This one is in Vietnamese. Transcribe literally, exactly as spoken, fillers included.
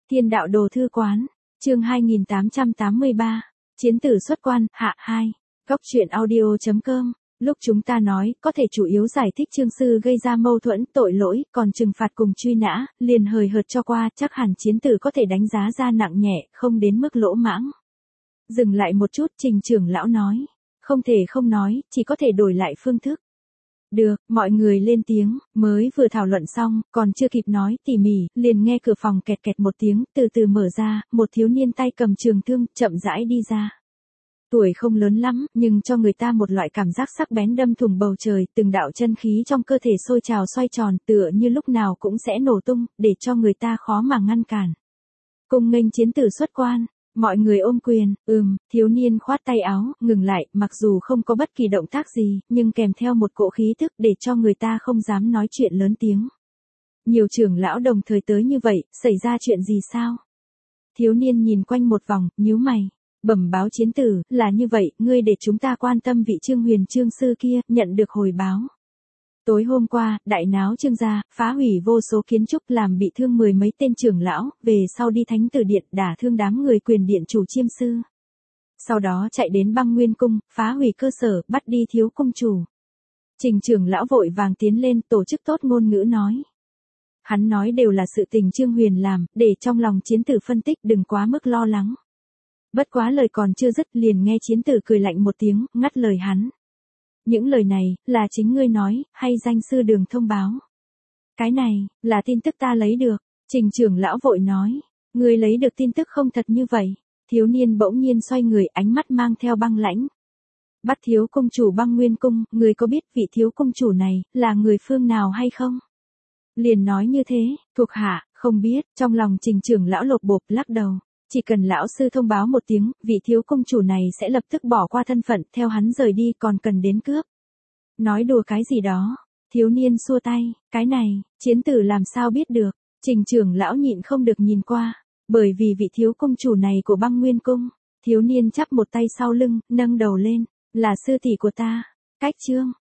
Thiên đạo đồ thư quán, chương hai nghìn tám trăm tám mươi ba, chiến tử xuất quan, hạ hai, góc truyện audio.com. Lúc chúng ta nói, có thể chủ yếu giải thích Trương Sư gây ra mâu thuẫn, tội lỗi, còn trừng phạt cùng truy nã, liền hời hợt cho qua, chắc hẳn chiến tử có thể đánh giá ra nặng nhẹ, không đến mức lỗ mãng. Dừng lại một chút, Trình trưởng lão nói, không thể không nói, chỉ có thể đổi lại phương thức. Được, mọi người lên tiếng, mới vừa thảo luận xong, còn chưa kịp nói tỉ mỉ, liền nghe cửa phòng kẹt kẹt một tiếng, từ từ mở ra, một thiếu niên tay cầm trường thương, chậm rãi đi ra. Tuổi không lớn lắm, nhưng cho người ta một loại cảm giác sắc bén đâm thủng bầu trời, từng đạo chân khí trong cơ thể sôi trào xoay tròn, tựa như lúc nào cũng sẽ nổ tung, để cho người ta khó mà ngăn cản. Cùng nghênh chiến tử xuất quan. Mọi người ôm quyền, ừm, thiếu niên khoát tay áo, ngừng lại, mặc dù không có bất kỳ động tác gì, nhưng kèm theo một cỗ khí thức để cho người ta không dám nói chuyện lớn tiếng. Nhiều trưởng lão đồng thời tới như vậy, xảy ra chuyện gì sao? Thiếu niên nhìn quanh một vòng, nhíu mày, bẩm báo chiến tử, là như vậy, ngươi để chúng ta quan tâm vị Trương Huyền Trương sư kia, nhận được hồi báo. Tối hôm qua, đại náo Trương gia, phá hủy vô số kiến trúc làm bị thương mười mấy tên trưởng lão, về sau đi thánh tử điện đả thương đám người quyền điện chủ chiêm sư. Sau đó chạy đến băng nguyên cung, phá hủy cơ sở, bắt đi thiếu cung chủ. Trình trưởng lão vội vàng tiến lên, tổ chức tốt ngôn ngữ nói. Hắn nói đều là sự tình Trương Huyền làm, để trong lòng chiến tử phân tích đừng quá mức lo lắng. Bất quá lời còn chưa dứt liền nghe chiến tử cười lạnh một tiếng, ngắt lời hắn. Những lời này, là chính ngươi nói, hay danh sư đường thông báo? Cái này, là tin tức ta lấy được. Trình trưởng lão vội nói. Ngươi lấy được tin tức không thật như vậy. Thiếu niên bỗng nhiên xoay người, ánh mắt mang theo băng lãnh. Bắt thiếu công chủ băng nguyên cung, ngươi có biết vị thiếu công chủ này, là người phương nào hay không? Liền nói như thế, thuộc hạ, không biết, trong lòng trình trưởng lão lột bộp lắc đầu. Chỉ cần lão sư thông báo một tiếng, vị thiếu công chủ này sẽ lập tức bỏ qua thân phận, theo hắn rời đi, còn cần đến cướp. Nói đùa cái gì đó, thiếu niên xua tay, cái này, chiến tử làm sao biết được, trình trưởng lão nhịn không được nhìn qua, bởi vì vị thiếu công chủ này của băng nguyên cung, thiếu niên chắp một tay sau lưng, nâng đầu lên, là sư tỷ của ta, cách Trương,